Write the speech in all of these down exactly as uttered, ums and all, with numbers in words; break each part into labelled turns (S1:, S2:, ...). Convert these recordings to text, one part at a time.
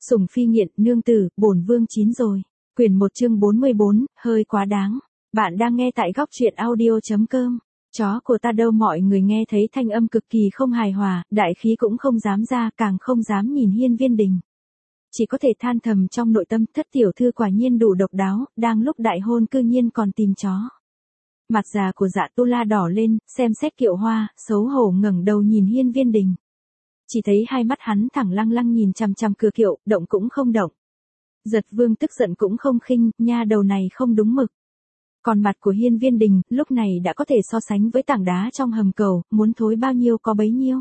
S1: Sủng phi nghiện, nương tử, bổn vương chín rồi. Quyển một chương bốn mươi bốn, hơi quá đáng. Bạn đang nghe tại góc truyện audio.com. Chó của ta đâu, mọi người nghe thấy thanh âm cực kỳ không hài hòa, đại khí cũng không dám ra, càng không dám nhìn Hiên Viên Đình. Chỉ có thể than thầm trong nội tâm, thất tiểu thư quả nhiên đủ độc đáo, đang lúc đại hôn cư nhiên còn tìm chó. Mặt già của Dạ Tu La đỏ lên, xem xét Kiệu Hoa, xấu hổ ngẩng đầu nhìn Hiên Viên Đình. Chỉ thấy hai mắt hắn thẳng lăng lăng nhìn chằm chằm cửa kiệu, động cũng không động. Giật Vương tức giận cũng không khinh, nha đầu này không đúng mực. Còn mặt của Hiên Viên Đình, lúc này đã có thể so sánh với tảng đá trong hầm cầu, muốn thối bao nhiêu có bấy nhiêu.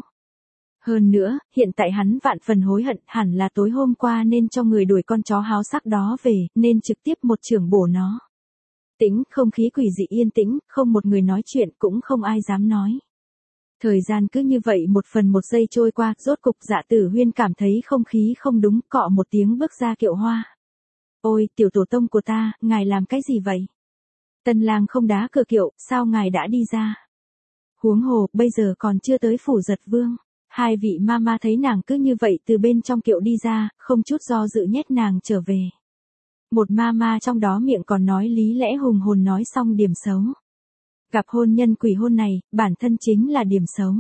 S1: Hơn nữa, hiện tại hắn vạn phần hối hận, hẳn là tối hôm qua nên cho người đuổi con chó háo sắc đó về, nên trực tiếp một chưởng bổ nó. Tĩnh, không khí quỷ dị yên tĩnh, không một người nói chuyện, cũng không ai dám nói. Thời gian cứ như vậy một phần một giây trôi qua, rốt cục Dạ Tử Huyên cảm thấy không khí không đúng, cọ một tiếng bước ra Kiệu Hoa. Ôi, tiểu tổ tông của ta, ngài làm cái gì vậy? Tân lang không đá cửa kiệu, sao ngài đã đi ra? Huống hồ, bây giờ còn chưa tới phủ Giật Vương. Hai vị ma ma thấy nàng cứ như vậy từ bên trong kiệu đi ra, không chút do dự nhét nàng trở về. Một ma ma trong đó miệng còn nói lý lẽ hùng hồn nói xong điểm xấu. Gặp hôn nhân quỷ hôn này, bản thân chính là điểm xấu.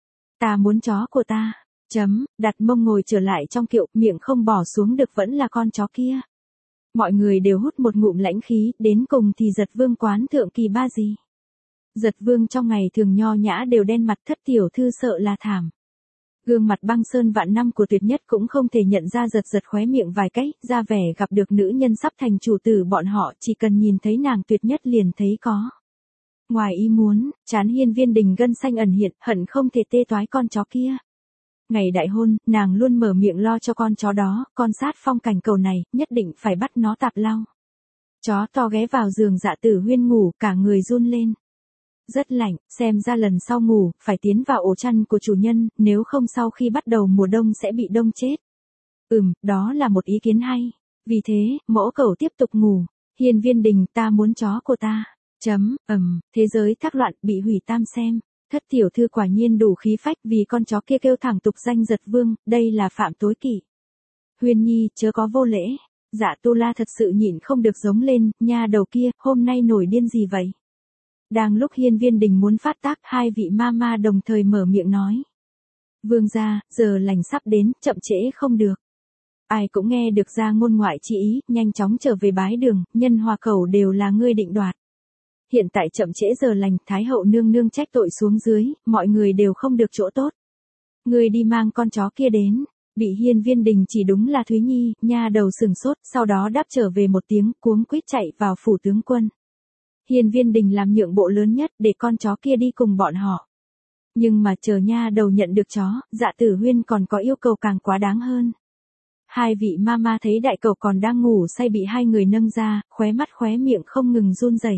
S1: Ta muốn chó của ta. Chấm, đặt mông ngồi trở lại trong kiệu, miệng không bỏ xuống được vẫn là con chó kia. Mọi người đều hút một ngụm lãnh khí, đến cùng thì Giật Vương quán thượng kỳ ba gì. Giật Vương trong ngày thường nho nhã đều đen mặt, thất tiểu thư sợ là thảm. Gương mặt băng sơn vạn năm của Tuyệt Nhất cũng không thể nhận ra, giật giật khóe miệng vài cái, ra vẻ gặp được nữ nhân sắp thành chủ tử bọn họ, chỉ cần nhìn thấy nàng Tuyệt Nhất liền thấy có. Ngoài ý muốn, trán Hiên Viên Đình gân xanh ẩn hiện, hận không thể tê toái con chó kia. Ngày đại hôn, nàng luôn mở miệng lo cho con chó đó, con sát phong cảnh cầu này, nhất định phải bắt nó tạp lau. Chó to ghé vào giường Dạ Tử Huyên ngủ, cả người run lên. Rất lạnh, xem ra lần sau ngủ, phải tiến vào ổ chăn của chủ nhân, nếu không sau khi bắt đầu mùa đông sẽ bị đông chết. Ừm, đó là một ý kiến hay. Vì thế, mỗ cẩu tiếp tục ngủ. Hiên Viên Đình, ta muốn chó của ta. Chấm, ầm, thế giới thác loạn, bị hủy tam xem. Thất tiểu thư quả nhiên đủ khí phách, vì con chó kia kêu thẳng tục danh Giật Vương, đây là phạm tối kỵ. Huyên Nhi, chớ có vô lễ. Dạ Tu La thật sự nhịn không được giống lên, nha đầu kia, hôm nay nổi điên gì vậy? Đang lúc Hiên Viên Đình muốn phát tác, hai vị ma ma đồng thời mở miệng nói. Vương gia, giờ lành sắp đến, chậm trễ không được. Ai cũng nghe được ra ngôn ngoại chi ý, nhanh chóng trở về bái đường, nhân hòa khẩu đều là ngươi định đoạt. Hiện tại chậm trễ giờ lành, Thái hậu nương nương trách tội xuống dưới, mọi người đều không được chỗ tốt. Ngươi đi mang con chó kia đến. Bị Hiên Viên Đình chỉ đúng là Thúy Nhi, nha đầu sừng sốt, sau đó đáp trở về một tiếng, cuống quýt chạy vào phủ tướng quân. Hiên Viên Đình làm nhượng bộ lớn nhất để con chó kia đi cùng bọn họ. Nhưng mà chờ nha đầu nhận được chó, Dạ Tử Huyên còn có yêu cầu càng quá đáng hơn. Hai vị ma ma thấy đại cẩu còn đang ngủ say bị hai người nâng ra, khóe mắt khóe miệng không ngừng run rẩy.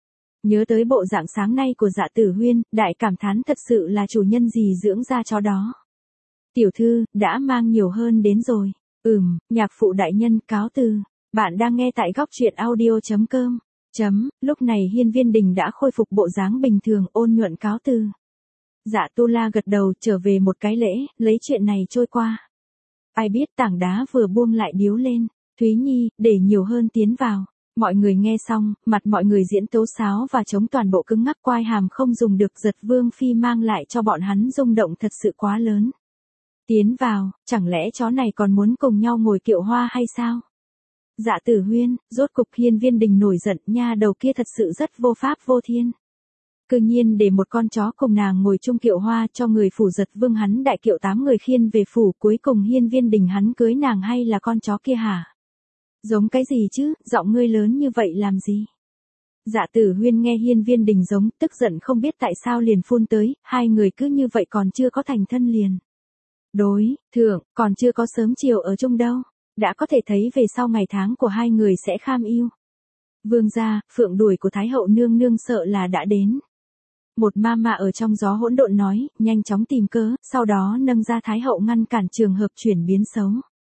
S1: Nhớ tới bộ dạng sáng nay của Dạ Tử Huyên, đại cảm thán thật sự là chủ nhân gì dưỡng ra chó đó. Tiểu thư, đã mang nhiều hơn đến rồi. Ừm, nhạc phụ đại nhân, cáo từ. Bạn đang nghe tại góc truyện audio.com. Chấm, lúc này Hiên Viên Đình đã khôi phục bộ dáng bình thường, ôn nhuận cáo từ. Dạ Tu La gật đầu, trở về một cái lễ, lấy chuyện này trôi qua. Ai biết tảng đá vừa buông lại điếu lên. Thúy Nhi, để nhiều hơn tiến vào. Mọi người nghe xong, mặt mọi người diễn tấu sáo và chống toàn bộ cứng ngắc, quai hàm không dùng được. Giật Vương phi mang lại cho bọn hắn rung động thật sự quá lớn. Tiến vào, chẳng lẽ chó này còn muốn cùng nhau ngồi kiệu hoa hay sao? Dạ Tử Huyên, rốt cục Hiên Viên Đình nổi giận, nha đầu kia thật sự rất vô pháp vô thiên. Cứ nhiên để một con chó cùng nàng ngồi chung kiệu hoa, cho người phủ Giật Vương hắn đại kiệu tám người khiên về phủ, cuối cùng Hiên Viên Đình hắn cưới nàng hay là con chó kia hả? Giống cái gì chứ, giọng ngươi lớn như vậy làm gì? Dạ Tử Huyên nghe Hiên Viên Đình giống, tức giận không biết tại sao liền phun tới, hai người cứ như vậy còn chưa có thành thân liền. Đối, thượng, còn chưa có sớm chiều ở chung đâu. Đã có thể thấy về sau ngày tháng của hai người sẽ kham yêu. Vương gia, phượng đuổi của Thái hậu nương nương sợ là đã đến. Một ma ma ở trong gió hỗn độn nói, nhanh chóng tìm cớ, sau đó nâng ra Thái hậu ngăn cản trường hợp chuyển biến xấu.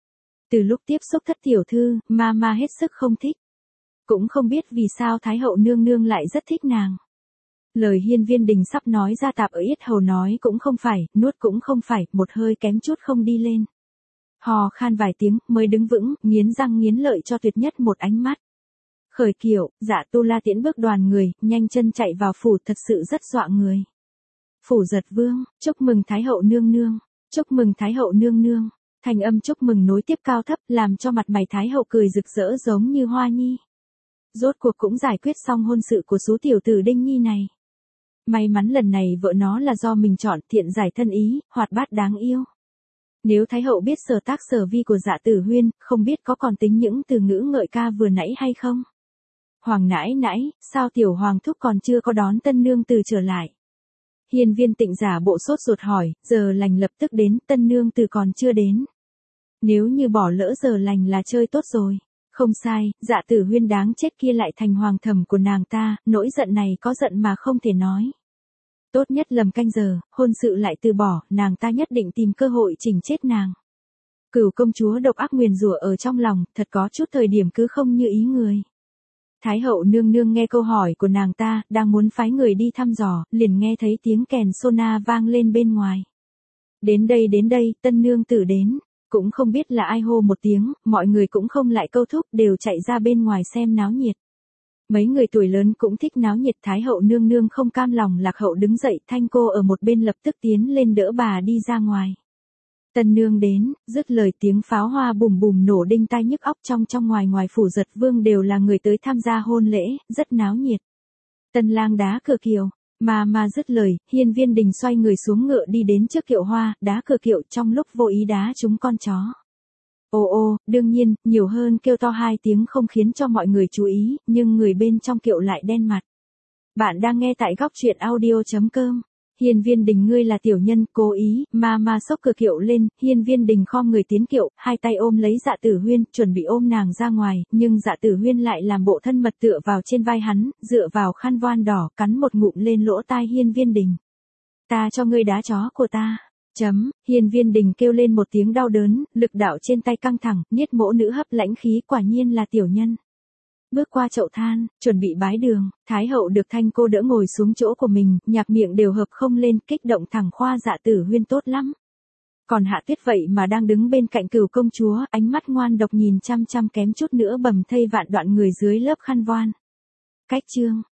S1: Từ lúc tiếp xúc thất tiểu thư, ma ma hết sức không thích. Cũng không biết vì sao Thái hậu nương nương lại rất thích nàng. Lời Hiên Viên Đình sắp nói ra tạp ở yết hầu nói cũng không phải, nuốt cũng không phải, một hơi kém chút không đi lên. Hò khan vài tiếng, mới đứng vững, nghiến răng nghiến lợi cho tuyệt nhất một ánh mắt. Khởi kiệu, Dạ Tu La tiễn bước đoàn người, nhanh chân chạy vào phủ, thật sự rất dọa người. Phủ Giật Vương, chúc mừng Thái hậu nương nương, chúc mừng Thái hậu nương nương. Thanh âm chúc mừng nối tiếp cao thấp, làm cho mặt mày Thái hậu cười rực rỡ giống như hoa nhi. Rốt cuộc cũng giải quyết xong hôn sự của số tiểu tử Đinh Nhi này. May mắn lần này vợ nó là do mình chọn, thiện giải thân ý, hoạt bát đáng yêu. Nếu Thái hậu biết sở tác sở vi của Dạ Tử Huyên, không biết có còn tính những từ ngữ ngợi ca vừa nãy hay không? Hoàng nãi nãi, sao tiểu hoàng thúc còn chưa có đón tân nương từ trở lại? Hiên Viên Tịnh giả bộ sốt ruột hỏi, giờ lành lập tức đến, tân nương từ còn chưa đến. Nếu như bỏ lỡ giờ lành là chơi tốt rồi. Không sai, Dạ Tử Huyên đáng chết kia lại thành hoàng thẩm của nàng ta, nỗi giận này có giận mà không thể nói. Tốt nhất lầm canh giờ, hôn sự lại từ bỏ, nàng ta nhất định tìm cơ hội chỉnh chết nàng. Cửu công chúa độc ác nguyền rủa ở trong lòng, thật có chút thời điểm cứ không như ý người. Thái hậu nương nương nghe câu hỏi của nàng ta, đang muốn phái người đi thăm dò, liền nghe thấy tiếng kèn sona vang lên bên ngoài. Đến đây đến đây, tân nương tử đến. Cũng không biết là ai hô một tiếng, mọi người cũng không lại câu thúc, đều chạy ra bên ngoài xem náo nhiệt. Mấy người tuổi lớn cũng thích náo nhiệt, Thái hậu nương nương không cam lòng lạc hậu đứng dậy, Thanh cô ở một bên lập tức tiến lên đỡ bà đi ra ngoài. Tân nương đến, dứt lời tiếng pháo hoa bùm bùm nổ đinh tai nhức óc, trong trong ngoài ngoài phủ Giật Vương đều là người tới tham gia hôn lễ, rất náo nhiệt. Tân lang đá cửa kiệu, mà mà dứt lời, Hiên Viên Đình xoay người xuống ngựa đi đến trước kiệu hoa, đá cửa kiệu, trong lúc vô ý đá trúng con chó. Ô ô, đương nhiên, nhiều hơn kêu to hai tiếng không khiến cho mọi người chú ý, nhưng người bên trong kiệu lại đen mặt. Bạn đang nghe tại góc truyện audio chấm com. Hiên Viên Đình ngươi là tiểu nhân, cố ý, mà mà xốc cửa kiệu lên, Hiên Viên Đình khom người tiến kiệu, hai tay ôm lấy Dạ Tử Huyên, chuẩn bị ôm nàng ra ngoài, nhưng Dạ Tử Huyên lại làm bộ thân mật tựa vào trên vai hắn, dựa vào khăn voan đỏ, cắn một ngụm lên lỗ tai Hiên Viên Đình. Ta cho ngươi đá chó của ta. Chấm, Hiên Viên Đình kêu lên một tiếng đau đớn, lực đạo trên tay căng thẳng, niết mỗ nữ hấp lãnh khí, quả nhiên là tiểu nhân. Bước qua chậu than, chuẩn bị bái đường, Thái hậu được Thanh cô đỡ ngồi xuống chỗ của mình, nhạc miệng đều hợp không lên, kích động thẳng khoa Dạ Tử Huyên tốt lắm. Còn Hạ Tuyết vậy mà đang đứng bên cạnh Cửu công chúa, ánh mắt ngoan độc nhìn chăm chăm kém chút nữa bầm thây vạn đoạn người dưới lớp khăn voan. Cách chương